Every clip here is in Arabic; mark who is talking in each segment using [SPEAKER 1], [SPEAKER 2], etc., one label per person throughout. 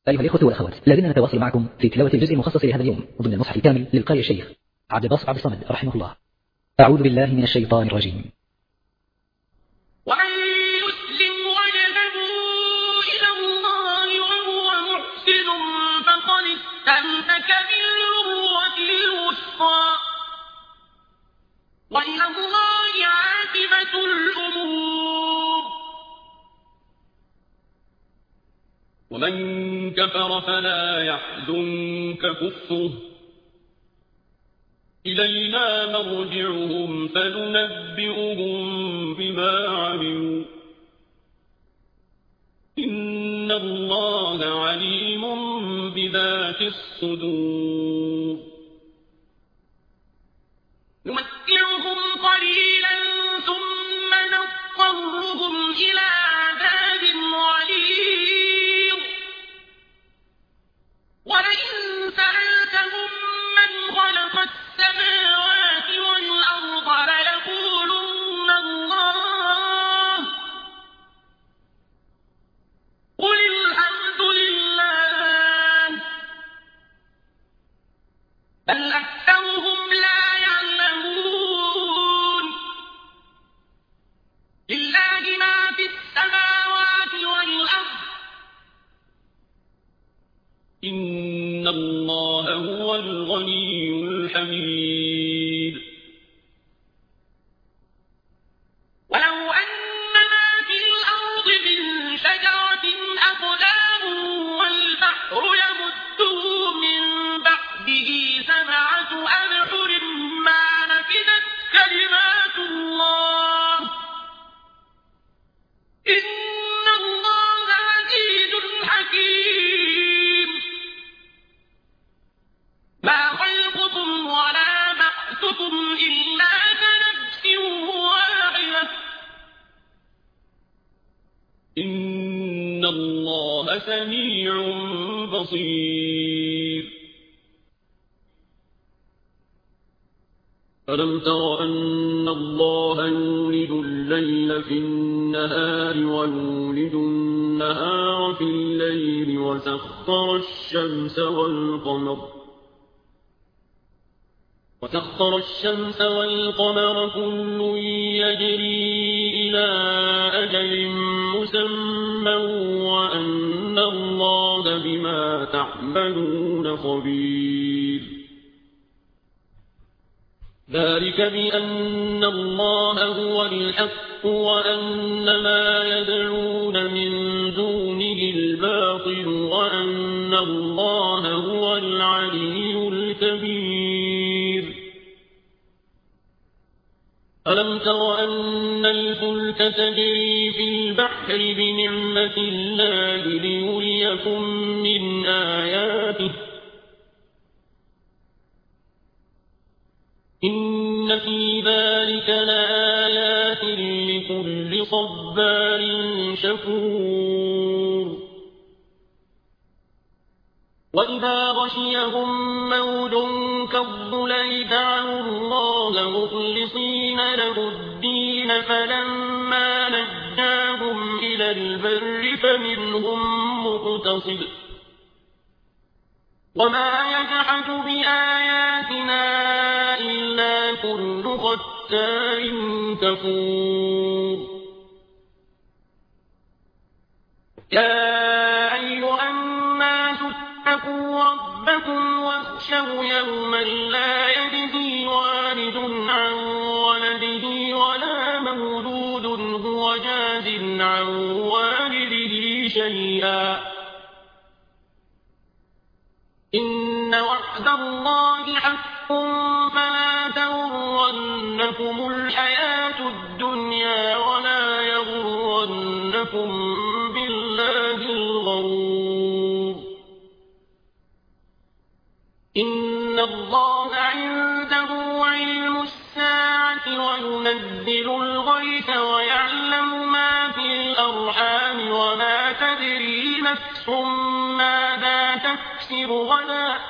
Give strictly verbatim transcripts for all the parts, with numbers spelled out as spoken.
[SPEAKER 1] أيها الإخوة والأخوات، لازلنا نتواصل معكم في تلاوة الجزء المخصص لهذا اليوم ضمن المصحف الكامل للقارئ الشيخ عبد الباسط عبد الصمد رحمه الله. أعوذ بالله من الشيطان الرجيم.
[SPEAKER 2] ومن يسلم وجهه إلى الله وهو محسن فقد استمسك بالعروة الوثقى وإلى الله عاقبة الأمور. ومن كفر فلا يحزنك كفره إلينا مرجعهم فننبئهم بما عملوا إن الله عليم بذات الصدور. نمتعهم قليلا ثم نضطرهم إلى عذاب غليظ ولئن سألتهم من خلق السماوات والأرض ليقولن الله قل الحمد لله بل أكثرهم لا يعلمون. لله ما في السماوات والأرض إن الله هو الغني الحميد. ولو أن ما في الأرض من شجرة أقلام والبحر يمده من بعده سبعة أبحر ما نفدت كلمات الله إن الله عزيز حكيم. ما خلقكم ولا بعثكم إلا كنفس واحدة إن الله سميع بصير. ألم تر أن الله يولج الليل في النهار ويولج النهار في الليل وسخر الشمس والقمر وسخر الشمس والقمر كل يجري إلى أجل مسمى وأن الله بما تعملون خبير. ذلك بأن الله هو الحق وأن ما يدعون من دونه الباطل وأن الله هو العلي الكبير. ألم تر أن الفلك تجري في البحر بنعمة الله ليريكم من آياته إن في ذلك لآيات لكل صبار شكور. وإذا غشيهم موج كالظلل دعوا الله مخلصين له الدين فلما نجاهم إلى البر فمنهم مقتصد وما يجحد بآياتنا إلا كل ختار كفور. يا أيها الناس اتقوا ربكم واخشوا يوما لا يجزي والد عن ولده ولا مولود هو جاز عن والده شيئا إن وعد الله حق فلا تغرنكم الحياة الدنيا ولا يغرنكم بالله الغرور. إن الله عنده علم الساعة وينزل الغيث ويعلم ما في الأرحام وما تدري نفس ماذا تكسب غدا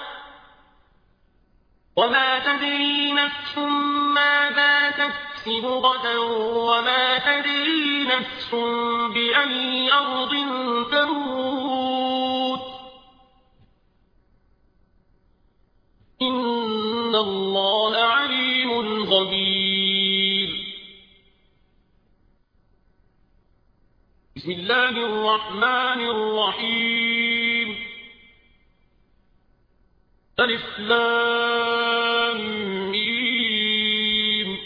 [SPEAKER 2] وما تدري نفس ماذا تكسب غدا وما تدري نفس بأي أرض تموت إن الله عليم خبير. بسم الله الرحمن الرحيم. ألف لام ميم.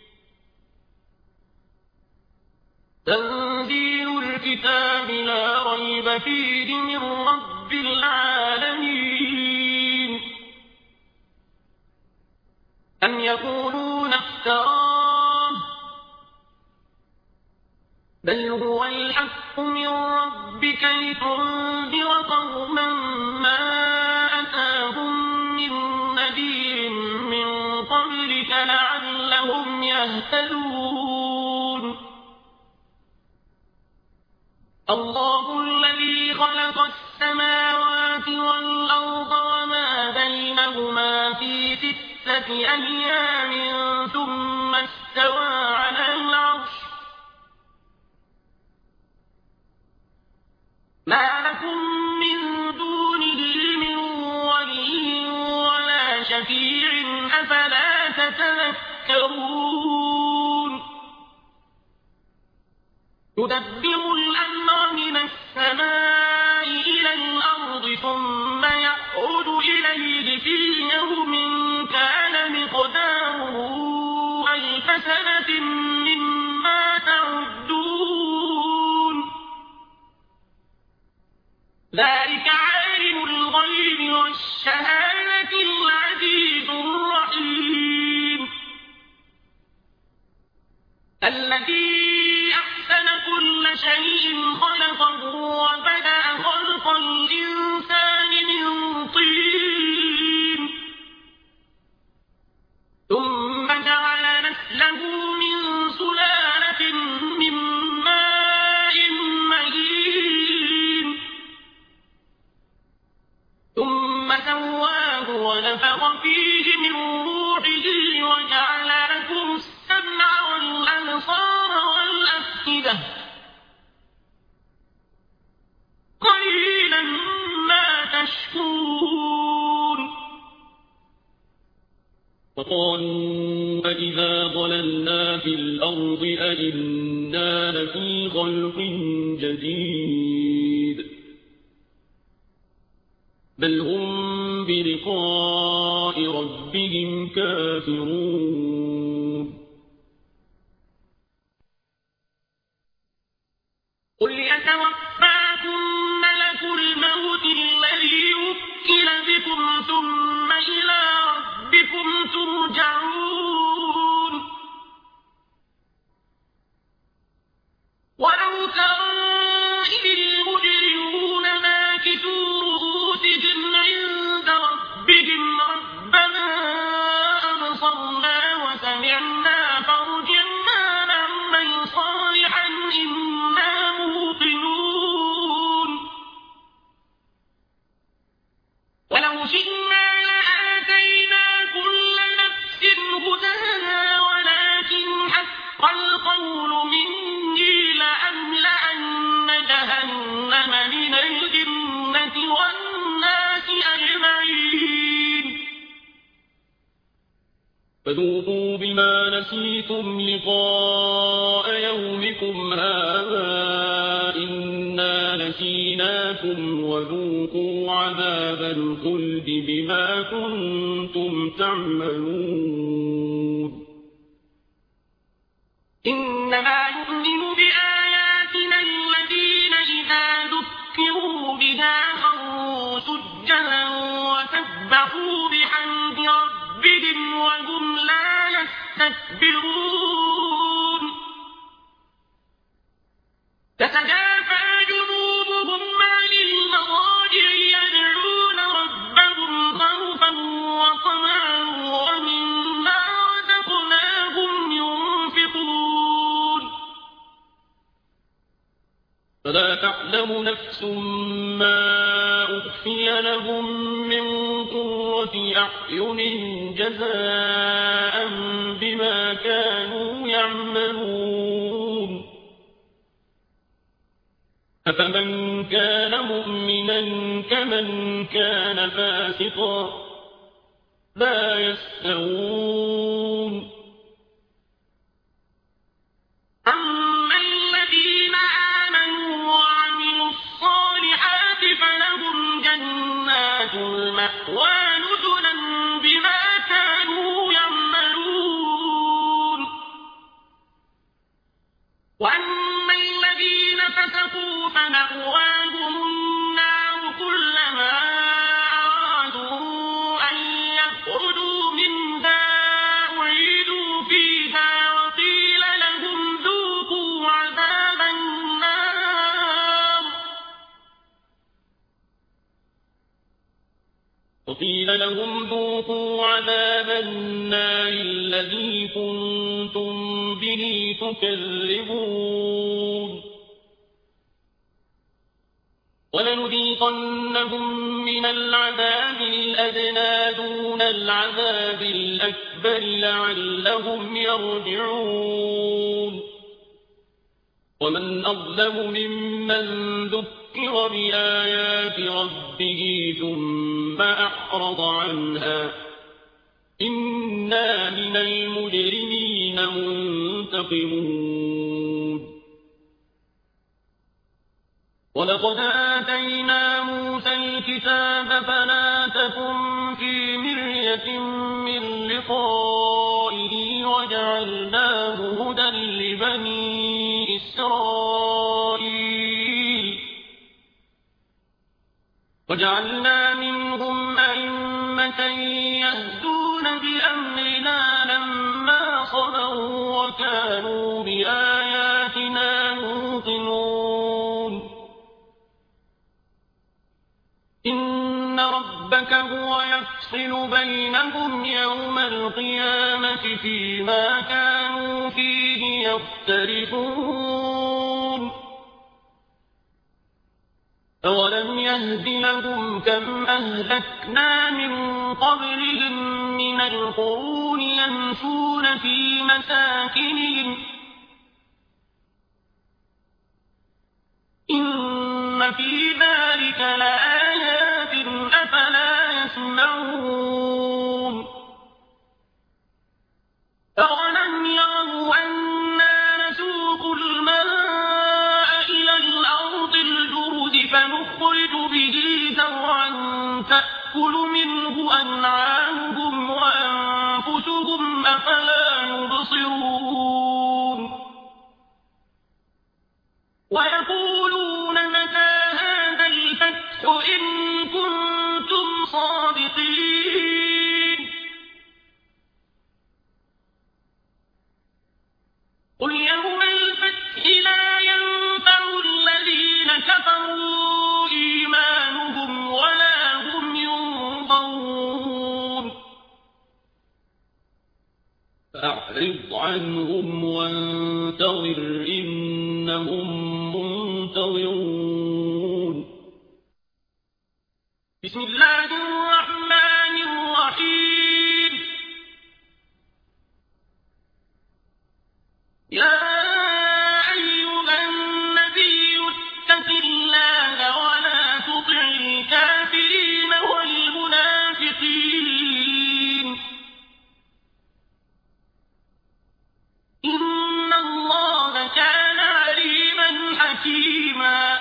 [SPEAKER 2] تنزيل الكتاب لا ريب فيه من رب العالمين. أم يقولون افتراه بل هو الحق من ربك لتنذر قوما ما أتاهم من نذير من قبلك لعلهم يهتدون. الله الذي خلق السماوات والأرض وما بينهما في ستة أيام ثم استوى على العرش. ما لكم من دونه من ولي ولا شفيع أفلا تتذكرون. يدبر الأمر من السماء إلى الأرض ثم يعود إليه في يوم كان مقداره ألف سنة مما تعدون. ذلك عالم الغيب والشهادة العزيز الرحيم. الذي أحسن كل شيء خلقه وبدأ خلق الإنسان من طين ثم جعل نسله من سلالة من ماء مهين ثم سواه ونفخ فيه من روحه وجعل لكم السمع والأبصار والأفئدة قليلا ما تشكرون. وقالوا أإذا ضللنا في الأرض أإنا لفي خلق جديد بل هم بلقاء ربهم كافرون. قل يتوفاكم ملك الموت الذي وكل بكم ثم إلى ربكم ترجعون. ولو ترى إذ المجرمون ناكثوا رؤوسهم عند ربهم ربنا أبصرنا وسمعنا فارجعنا نعمل صالحا إنا موقنون. ولو شئنا لآتينا كل نفس هداها ولكن حق القول مني لأملأن جهنم من الجنة والناس أجمعين. فذوقوا بما نسيتم لقاء يومكم هذا إنا نسيناكم وذوقوا عذاب الخلد بما كنتم تعملون. إنما يؤمن بآياتنا الذين إذا ذكروا بها خروا سجدا وسبحوا بحمد ربهم وهم لا يستكبرون. تتجافى جنوبهم عن المضاجع يدعون ربهم خوفا وطمعا ومما رزقناهم ينفقون. فلا تعلم نفس ما أخفي لهم من قرة أعين جزاء بما كانوا يعملون. أفمن كان مؤمنا كمن كان فاسقا لا يستوون أما الذين آمنوا وعملوا الصالحات فلهم جنات المأوى نزلا بما كانوا يعملون وأما الذين فسقوا فمأواهم النار كلما أرادوا أن يخرجوا منها أعيدوا فيها وقيل لهم ذوقوا عذاب النار وقيل لهم ذوقوا عذاب النار الذي كنتم به تكذبون ولنذيقنهم من العذاب الأدنى دون العذاب الأكبر لعلهم يرجعون ومن أظلم ممن ذكر بآيات ربه ثم أعرض عنها إنا من المجرمين منتقمون ولقد آتينا موسى الكتاب فلا تكن في مرية من لقائه وجعلناه هدى لبني إسرائيل وجعلنا منهم أئمة يهدون بأمرنا لما صبروا وكانوا بآياتنا يوقنون إن ربك هو يفصل بينهم يوم القيامة فيما كانوا فيه يختلفون أولم يهد لهم كم أهلكنا من قبلهم من القرون يمشون في مساكنهم إن في ذلك لآيات أفلا يسمعون أولم يروا أنا نسوق الماء إلى الأرض الجرز فنخرج به زرعا تأكل منه أنعامهم وأنفسهم أفلا يبصرون ويقولون متى هذا الفتح إن كنتم صادقين قل يوم الفتح لا ينفع الذين كفروا إيمانهم ولا هم ينظرون فأعرض عنهم وانتظر إنهم منتظرون بسم الله الرحمن الرحيم يا أيها النبي اتق الله ولا تطع الكافرين والمنافقين إن الله كان عليما حكيما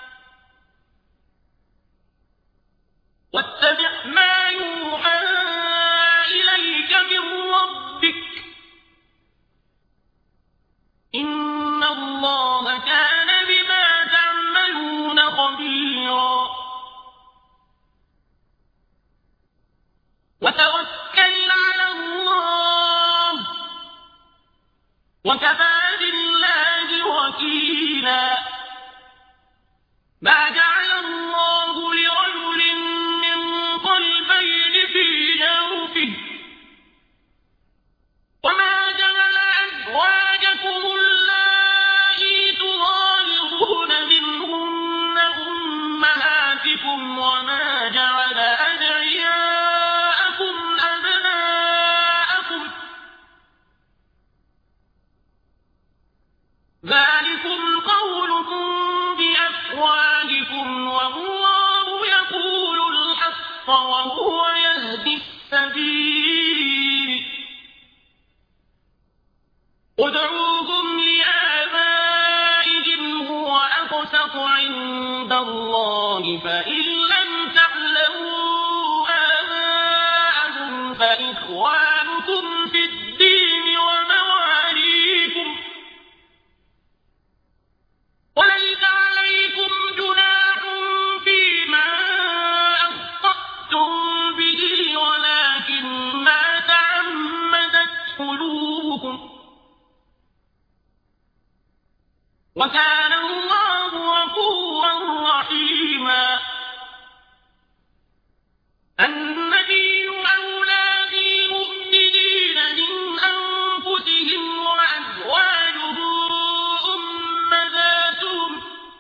[SPEAKER 2] واتبع ما يوحى إليك من ربك إن الله كان بما تعملون خبيرا وتوكل على الله وكفى بالله وكيلا ما جعل الله لرجل من قلبين في جوفه وما جعل أزواجكم اللائي تظاهرون منهن أمهاتكم وما جعل أدعياءكم أبناءكم ذلكم قولكم بأفواهكم والله يقول الحق وهو يهدي السبيل ادعوهم لآبائهم هو أقسط عند الله فإن لم تعلموا آباءهم فإخوانكم في الدين ومواليكم وليس عليكم جناح فيما أخطأتم به ولكن ما تعمدت قلوبكم وكان الله غفورا رحيما. النبي أولى بالمؤمنين من أنفسهم وأزواجه أمهاتهم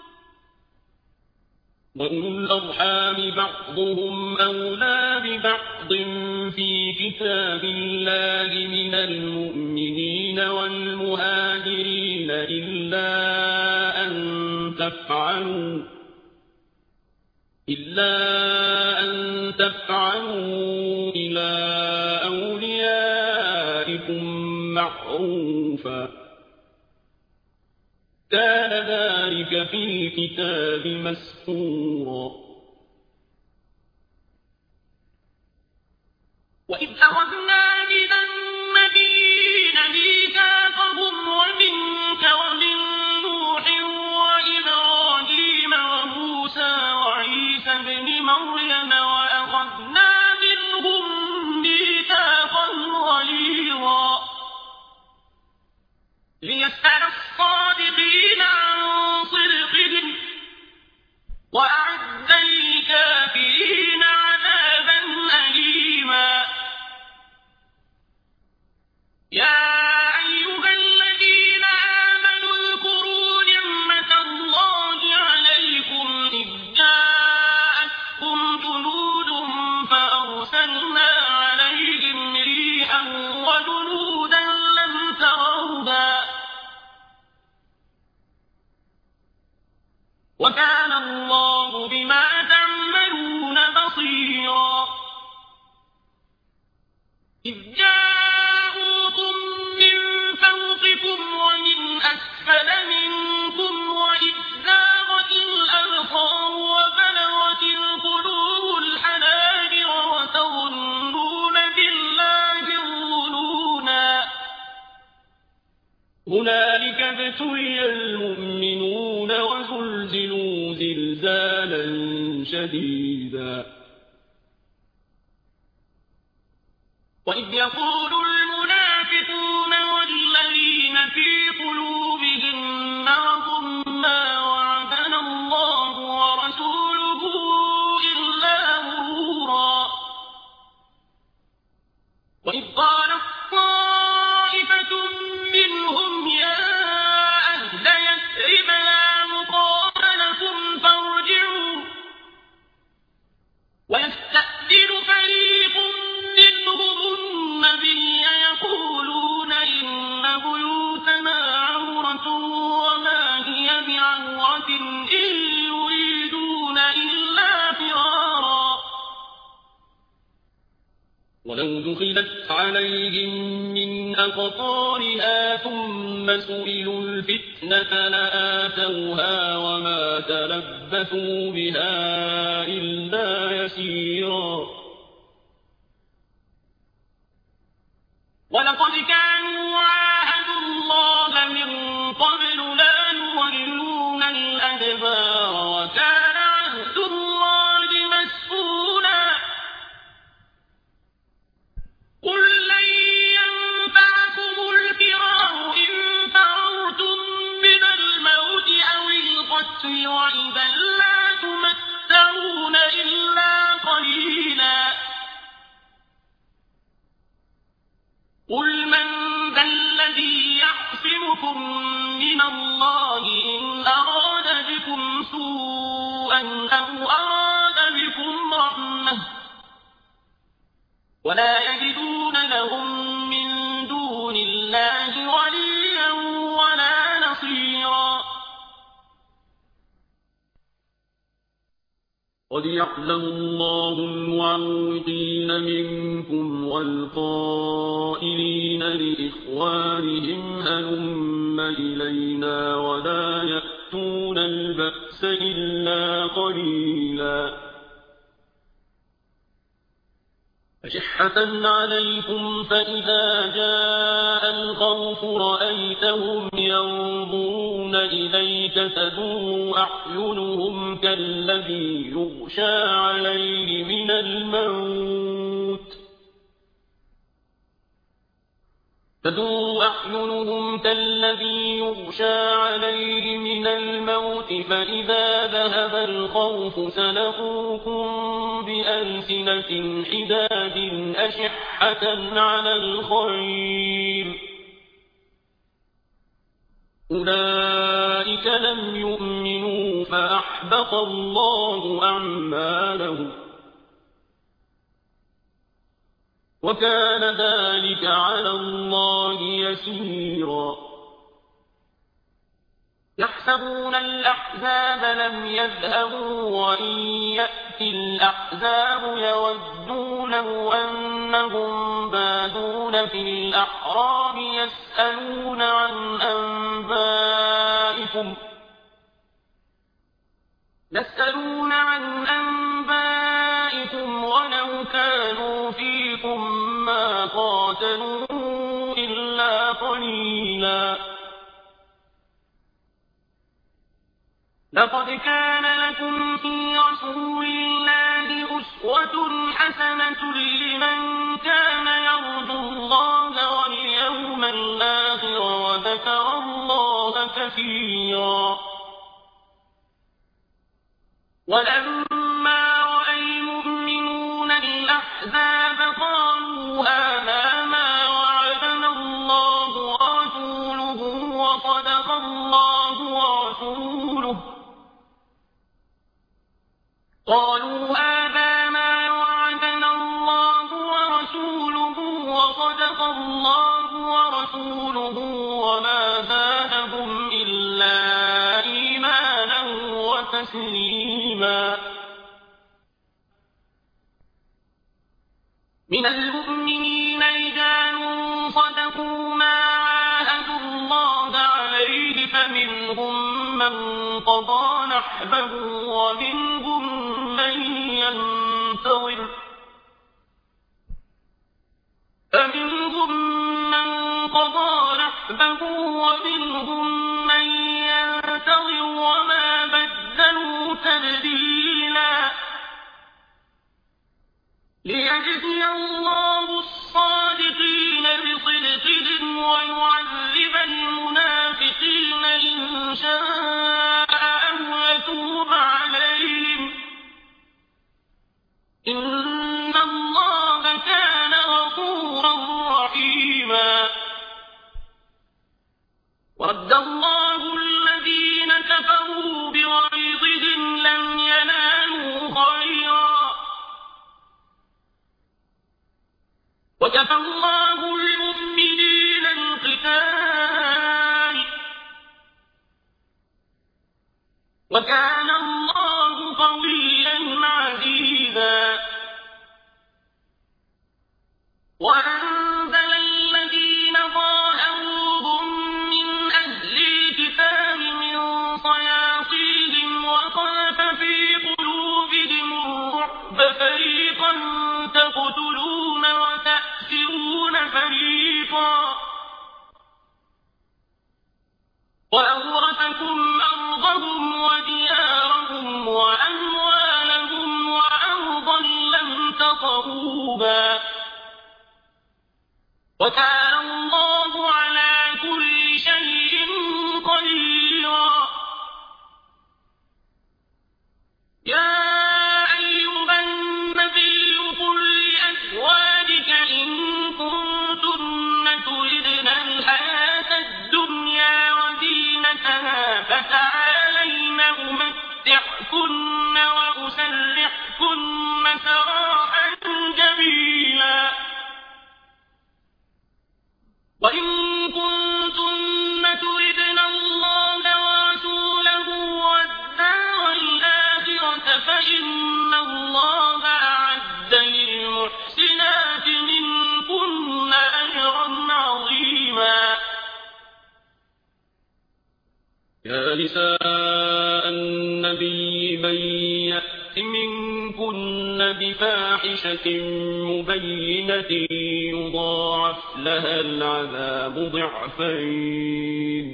[SPEAKER 2] وأولو الأرحام بعضهم أولى ببعض في كتاب الله من المؤمنين والمهاجرين إلا أن تفعلوا إلا أن تفعلوا إلى أوليائكم معروفا كان ذلك في الكتاب مسطورا. وإذ أخذنا من النبيين ميثاقهم ومنك ومن نوح وإبراهيم وموسى وعيسى ابن مريم وأخذنا منهم ميثاقا غليظا ليسأل الصادقين عن صدقهم وأعد للكافرين عذابا أليما. يا أيها الذين آمنوا اذكروا نعمة الله عليكم إذ جاءتكم جنود فأرسلنا عليهم ريحا وجنودا لم تروها وكان الله بما تعملون بصيرا. إذ جاءوكم من فوقكم ومن أسفل منكم وإذ زاغت الأبصار وبلغت القلوب الحناجر وتظنون بالله الظنونا هنالك ابتلي المؤمنون وزلزلوا زلزالا شديدا. وإذ يقول المنافقون والذين في قلوبهم مرض ما وعدنا الله ورسوله إلا غرورا. وإذ قالت طائفة منهم يا أهل يثرب لا مقام لكم فارجعوا ويستأذن فريق منهم النبي يقولون إن بيوتنا عورة وما هي بعورة إن يريدون إلا فرارا ولو دخلت عليهم من أقطارها ثم سئلوا الفتنة لآتوها وما تلبثوا بها إلا يسيرا. ولقد كانوا عاهدوا الله من قبل لا يولون الأدبار وكان عهد الله مسؤولا. قل لن ينفعكم الفرار إن فررتم من الموت أو القتل وإذا لا تمتعون إلا قليلا. قل من ذا الذي يعصمكم من الله إن أراد بكم سوءا أو أراد بكم رحمة ولا يجدون لهم من دون الله وليا ولا نصيرا. قد يعلم الله المعوقين منكم والقائلين لإخوانهم هلم إلينا ولا يأتون البأس إلا قليلا أشحة عليكم فإذا جاء الخوف رأيتهم ينظرون إليك تدور أعينهم كالذي يغشى عليه من الموت تدور أعينهم كالذي يغشى عليه من الموت فإذا ذهب الخوف سلقوكم بألسنة حداد أشحة على الخير أولئك لم يؤمنوا فأحبط الله أعمالهم وكان ذلك على الله يسيرا يحسبون الأحزاب لم يذهبوا وإن يأتي الأحزاب يودوا لو أنهم بادون في الأحراب يسألون عن أنبائكم يسألون عن أنبائكم ولو كانوا فيكم ما قاتلوا إلا قليلا لقد كان لكم في رسول الله أسوة حسنة لمن كان يرجو الله واليوم الآخر وذكر الله كثيرا ولما رأى المؤمنون الأحزاب قالوا هذا ما وعدنا الله ورسوله وصدق الله ورسوله قالوا هذا ما وعدنا الله ورسوله وصدق الله ورسوله وما زادهم إلا إيمانا وتسليما من المؤمنين رجال صدقوا ما عاهدوا الله عليه فمنهم من قضى نحبه ومنهم من ينتظر فمنهم من قضى نحبه ومنهم من ينتظر وما بدلوا تبديلا ليجزي الله الصادقين بصدقهم ويعذب المنافقين إن شاء أو يتوب عليهم إن الله كان غفورا رحيما ورد الله الذين كفروا بغيظهم لم ينالوا خيرا وكفى الله المؤمنين القتال وكان الله قويا عزيزا وأنزل الذين ظاهروهم من أهل الكتاب من صياصيهم وقذف في قلوبهم الرعب فريقا تقتلون وتأسرون فريقا وأورثكم أرضهم وديارهم وأموالهم وأرضا لم تطئوها وكان الله على كل شيء قديرا يا أيها النبي قل لأزواجك إن كنتن تردن الحياة الدنيا وزينتها فتعالين أمتعكن يا نساء النبي من يأت منكن بفاحشة مبينة يضاعف لها العذاب ضعفين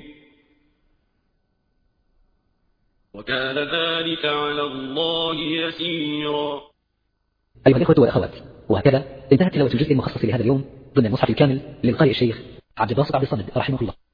[SPEAKER 2] وكان ذلك على الله يسيرا.
[SPEAKER 1] أيها الإخوة والأخوات، وهكذا انتهت تلاوة الجزء المخصص لهذا اليوم ضمن المصحف الكامل للقارئ الشيخ عبد الباسط عبد الصمد رحمه الله.